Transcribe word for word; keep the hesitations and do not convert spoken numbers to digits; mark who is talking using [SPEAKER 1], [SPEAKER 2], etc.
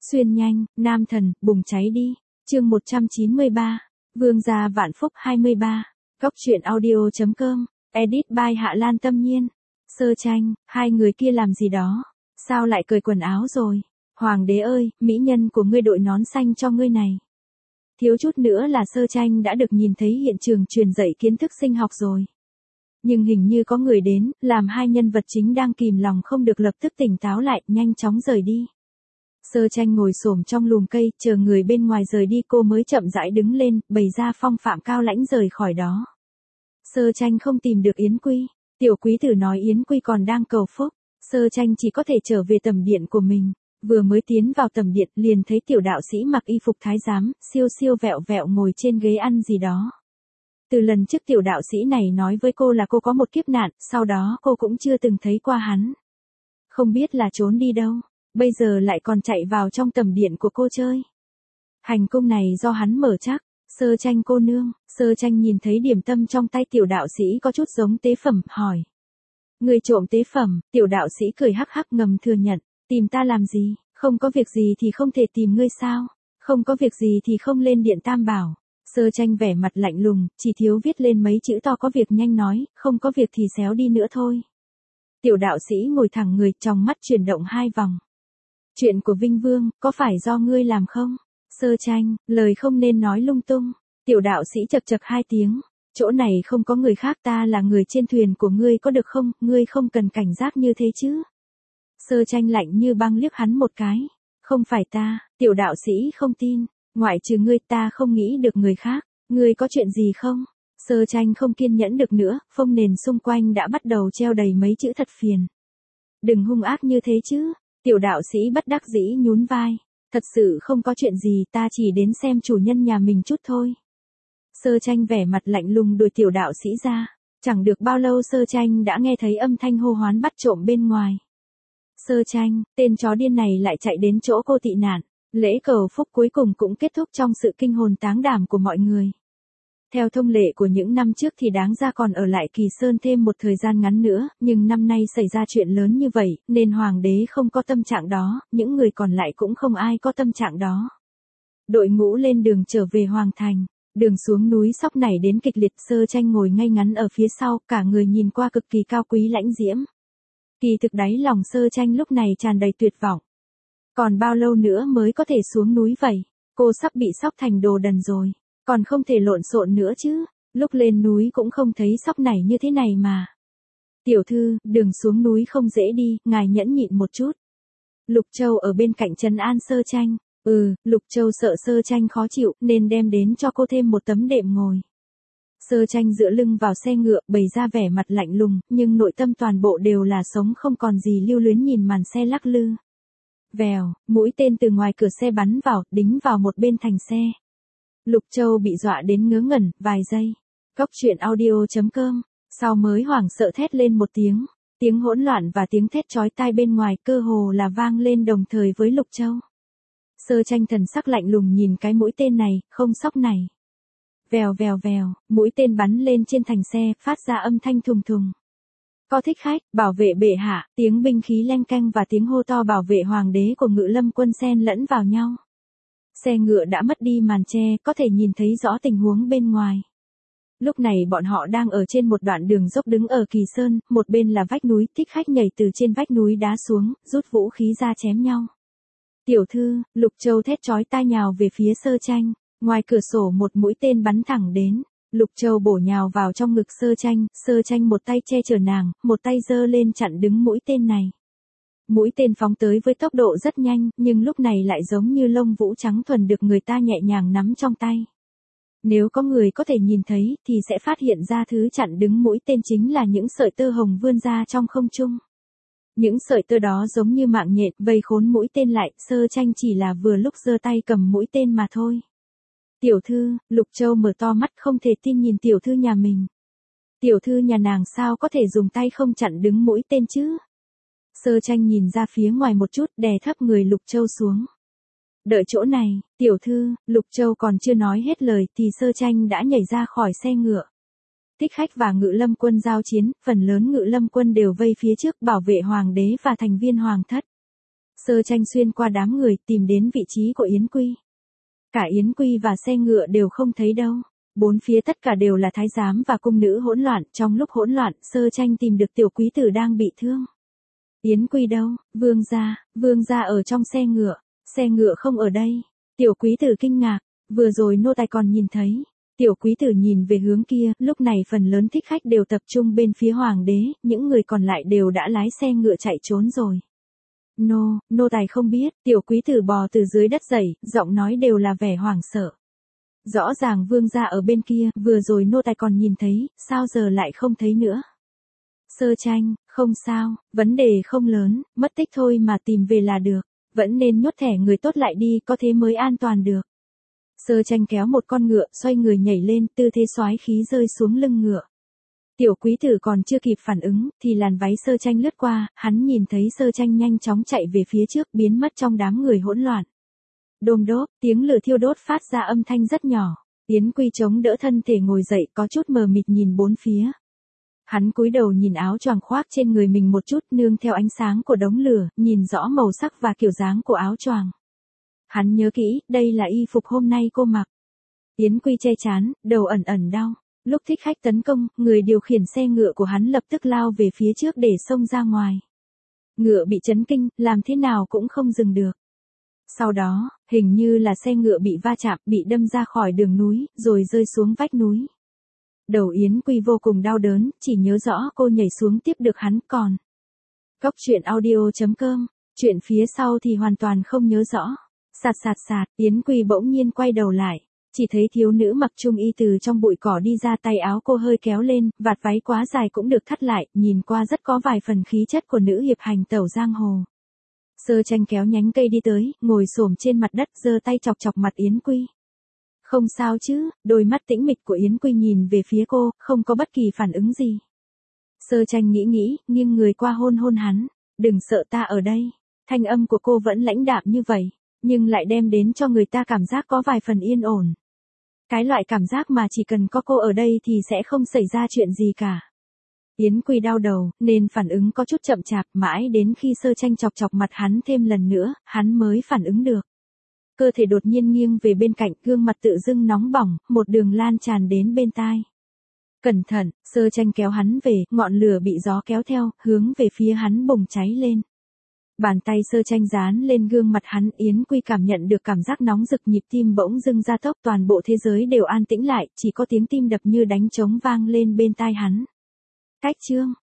[SPEAKER 1] Xuyên nhanh, nam thần, bùng cháy đi. Chương một trăm chín mươi ba. Vương gia vạn phúc hai mươi ba. Góc truyện audio chấm com. Edit by Hạ Lan Tâm Nhiên. Sơ Tranh, hai người kia làm gì đó? Sao lại cởi quần áo rồi? Hoàng đế ơi, mỹ nhân của ngươi đội nón xanh cho ngươi này. Thiếu chút nữa là Sơ Tranh đã được nhìn thấy hiện trường truyền dạy kiến thức sinh học rồi. Nhưng hình như có người đến, làm hai nhân vật chính đang kìm lòng không được lập tức tỉnh táo lại, nhanh chóng rời đi. Sơ Tranh ngồi xổm trong lùm cây, chờ người bên ngoài rời đi cô mới chậm rãi đứng lên, bày ra phong phạm cao lãnh rời khỏi đó. Sơ Tranh không tìm được Yến Quy. Tiểu quý tử nói Yến Quy còn đang cầu phúc. Sơ Tranh chỉ có thể trở về tầm điện của mình. Vừa mới tiến vào tầm điện liền thấy tiểu đạo sĩ mặc y phục thái giám, siêu siêu vẹo vẹo ngồi trên ghế ăn gì đó. Từ lần trước tiểu đạo sĩ này nói với cô là cô có một kiếp nạn, sau đó cô cũng chưa từng thấy qua hắn. Không biết là trốn đi đâu, bây giờ lại còn chạy vào trong tầm điện của cô chơi. Hành cung này do hắn mở chắc. Sơ Tranh cô nương. Sơ Tranh nhìn thấy điểm tâm trong tay tiểu đạo sĩ có chút giống tế phẩm, hỏi. Người trộm tế phẩm. Tiểu đạo sĩ cười hắc hắc ngầm thừa nhận. Tìm ta làm gì? Không có việc gì thì không thể tìm ngươi sao? Không có việc gì thì không lên điện Tam Bảo. Sơ Tranh vẻ mặt lạnh lùng, chỉ thiếu viết lên mấy chữ to có việc nhanh nói, không có việc thì xéo đi nữa thôi. Tiểu đạo sĩ ngồi thẳng người, trong mắt chuyển động hai vòng. Chuyện của Vinh Vương, có phải do ngươi làm không? Sơ Tranh, lời không nên nói lung tung. Tiểu đạo sĩ chật chật hai tiếng. Chỗ này không có người khác, ta là người trên thuyền của ngươi có được không? Ngươi không cần cảnh giác như thế chứ. Sơ Tranh lạnh như băng liếc hắn một cái. Không phải ta. Tiểu đạo sĩ không tin. Ngoại trừ ngươi ta không nghĩ được người khác. Ngươi có chuyện gì không? Sơ Tranh không kiên nhẫn được nữa, phông nền xung quanh đã bắt đầu treo đầy mấy chữ thật phiền. Đừng hung ác như thế chứ. Tiểu đạo sĩ bất đắc dĩ nhún vai. Thật sự không có chuyện gì, ta chỉ đến xem chủ nhân nhà mình chút thôi. Sơ Tranh vẻ mặt lạnh lùng đuổi tiểu đạo sĩ ra. Chẳng được bao lâu Sơ Tranh đã nghe thấy âm thanh hô hoán bắt trộm bên ngoài. Sơ Tranh, tên chó điên này lại chạy đến chỗ cô tị nạn. Lễ cầu phúc cuối cùng cũng kết thúc trong sự kinh hồn táng đảm của mọi người. Theo thông lệ của những năm trước thì đáng ra còn ở lại Kỳ Sơn thêm một thời gian ngắn nữa, nhưng năm nay xảy ra chuyện lớn như vậy, nên hoàng đế không có tâm trạng đó, những người còn lại cũng không ai có tâm trạng đó. Đội ngũ lên đường trở về Hoàng Thành, đường xuống núi sóc nảy đến kịch liệt. Sơ Tranh ngồi ngay ngắn ở phía sau, cả người nhìn qua cực kỳ cao quý lãnh diễm. Kỳ thực đáy lòng Sơ Tranh lúc này tràn đầy tuyệt vọng. Còn bao lâu nữa mới có thể xuống núi vậy? Cô sắp bị sóc thành đồ đần rồi. Còn không thể lộn xộn nữa chứ, lúc lên núi cũng không thấy sóc nảy như thế này mà. Tiểu thư, đường xuống núi không dễ đi, ngài nhẫn nhịn một chút. Lục Châu ở bên cạnh trấn an Sơ Tranh. Ừ, Lục Châu sợ Sơ Tranh khó chịu, nên đem đến cho cô thêm một tấm đệm ngồi. Sơ Tranh dựa lưng vào xe ngựa, bày ra vẻ mặt lạnh lùng, nhưng nội tâm toàn bộ đều là sống không còn gì lưu luyến nhìn màn xe lắc lư. Vèo, mũi tên từ ngoài cửa xe bắn vào, đính vào một bên thành xe. Lục Châu bị dọa đến ngớ ngẩn, vài giây. Góc truyện audio chấm com. Sau mới hoảng sợ thét lên một tiếng. Tiếng hỗn loạn và tiếng thét chói tai bên ngoài cơ hồ là vang lên đồng thời với Lục Châu. Sơ Tranh thần sắc lạnh lùng nhìn cái mũi tên này, không sóc này. Vèo vèo vèo, mũi tên bắn lên trên thành xe, phát ra âm thanh thùng thùng. Có thích khách, bảo vệ bệ hạ, tiếng binh khí leng keng và tiếng hô to bảo vệ hoàng đế của Ngự Lâm quân xen lẫn vào nhau. Xe ngựa đã mất đi màn che, có thể nhìn thấy rõ tình huống bên ngoài. Lúc này bọn họ đang ở trên một đoạn đường dốc đứng ở Kỳ Sơn, một bên là vách núi, thích khách nhảy từ trên vách núi đá xuống, rút vũ khí ra chém nhau. Tiểu thư, Lục Châu thét chói tai nhào về phía Sơ Tranh, ngoài cửa sổ một mũi tên bắn thẳng đến. Lục Châu bổ nhào vào trong ngực Sơ Tranh, Sơ Tranh một tay che chở nàng, một tay giơ lên chặn đứng mũi tên này. Mũi tên phóng tới với tốc độ rất nhanh, nhưng lúc này lại giống như lông vũ trắng thuần được người ta nhẹ nhàng nắm trong tay. Nếu có người có thể nhìn thấy, thì sẽ phát hiện ra thứ chặn đứng mũi tên chính là những sợi tơ hồng vươn ra trong không trung. Những sợi tơ đó giống như mạng nhện, vây khốn mũi tên lại, Sơ Tranh chỉ là vừa lúc giơ tay cầm mũi tên mà thôi. Tiểu thư, Lục Châu mở to mắt không thể tin nhìn tiểu thư nhà mình. Tiểu thư nhà nàng sao có thể dùng tay không chặn đứng mũi tên chứ? Sơ Tranh nhìn ra phía ngoài một chút, đè thấp người Lục Châu xuống. Đợi chỗ này, tiểu thư. Lục Châu còn chưa nói hết lời thì Sơ Tranh đã nhảy ra khỏi xe ngựa. Thích khách và Ngự Lâm quân giao chiến, phần lớn Ngự Lâm quân đều vây phía trước bảo vệ hoàng đế và thành viên hoàng thất. Sơ Tranh xuyên qua đám người tìm đến vị trí của Yến Quy. Cả Yến Quy và xe ngựa đều không thấy đâu. Bốn phía tất cả đều là thái giám và cung nữ hỗn loạn. Trong lúc hỗn loạn, Sơ Tranh tìm được tiểu quý tử đang bị thương. Yến Quy đâu? Vương gia, vương gia ở trong xe ngựa. Xe ngựa không ở đây. Tiểu quý tử kinh ngạc. Vừa rồi nô tài còn nhìn thấy. Tiểu quý tử nhìn về hướng kia, lúc này phần lớn thích khách đều tập trung bên phía hoàng đế, những người còn lại đều đã lái xe ngựa chạy trốn rồi. Nô, nô tài không biết, tiểu quý tử bò từ dưới đất dậy, giọng nói đều là vẻ hoảng sợ. Rõ ràng vương gia ở bên kia, vừa rồi nô tài còn nhìn thấy, sao giờ lại không thấy nữa. Sơ Tranh, không sao, vấn đề không lớn, mất tích thôi mà tìm về là được, vẫn nên nhốt thẻ người tốt lại đi, có thế mới an toàn được. Sơ Tranh kéo một con ngựa, xoay người nhảy lên, tư thế soái khí rơi xuống lưng ngựa. Tiểu quý tử còn chưa kịp phản ứng, thì làn váy Sơ Tranh lướt qua, hắn nhìn thấy Sơ Tranh nhanh chóng chạy về phía trước, biến mất trong đám người hỗn loạn. Đôm đốp, tiếng lửa thiêu đốt phát ra âm thanh rất nhỏ. Yến Quy chống đỡ thân thể ngồi dậy, có chút mờ mịt nhìn bốn phía. Hắn cúi đầu nhìn áo choàng khoác trên người mình một chút, nương theo ánh sáng của đống lửa, nhìn rõ màu sắc và kiểu dáng của áo choàng. Hắn nhớ kỹ, đây là y phục hôm nay cô mặc. Yến Quy che chán, đầu ẩn ẩn đau. Lúc thích khách tấn công, người điều khiển xe ngựa của hắn lập tức lao về phía trước để xông ra ngoài. Ngựa bị chấn kinh, làm thế nào cũng không dừng được. Sau đó, hình như là xe ngựa bị va chạm, bị đâm ra khỏi đường núi, rồi rơi xuống vách núi. Đầu Yến Quy vô cùng đau đớn, chỉ nhớ rõ cô nhảy xuống tiếp được hắn còn. Cốc truyện audio chấm com, chuyện phía sau thì hoàn toàn không nhớ rõ. Sạt sạt sạt, Yến Quy bỗng nhiên quay đầu lại. Chỉ thấy thiếu nữ mặc trung y từ trong bụi cỏ đi ra, tay áo cô hơi kéo lên, vạt váy quá dài cũng được thắt lại, nhìn qua rất có vài phần khí chất của nữ hiệp hành tẩu giang hồ. Sơ Tranh kéo nhánh cây đi tới, ngồi xổm trên mặt đất, giơ tay chọc chọc mặt Yến Quy. Không sao chứ, đôi mắt tĩnh mịch của Yến Quy nhìn về phía cô, không có bất kỳ phản ứng gì. Sơ Tranh nghĩ nghĩ, nghiêng người qua hôn hôn hắn. Đừng sợ, ta ở đây. Thanh âm của cô vẫn lãnh đạm như vậy, nhưng lại đem đến cho người ta cảm giác có vài phần yên ổn. Cái loại cảm giác mà chỉ cần có cô ở đây thì sẽ không xảy ra chuyện gì cả. Yến Quy đau đầu, nên phản ứng có chút chậm chạp, mãi đến khi Sơ Tranh chọc chọc mặt hắn thêm lần nữa, hắn mới phản ứng được. Cơ thể đột nhiên nghiêng về bên cạnh, gương mặt tự dưng nóng bỏng, một đường lan tràn đến bên tai. Cẩn thận, Sơ Tranh kéo hắn về, ngọn lửa bị gió kéo theo, hướng về phía hắn bùng cháy lên. Bàn tay Sơ Tranh dán lên gương mặt hắn, Yến Quy cảm nhận được cảm giác nóng rực, nhịp tim bỗng dưng gia tốc, toàn bộ thế giới đều an tĩnh lại, chỉ có tiếng tim đập như đánh trống vang lên bên tai hắn. Cách chương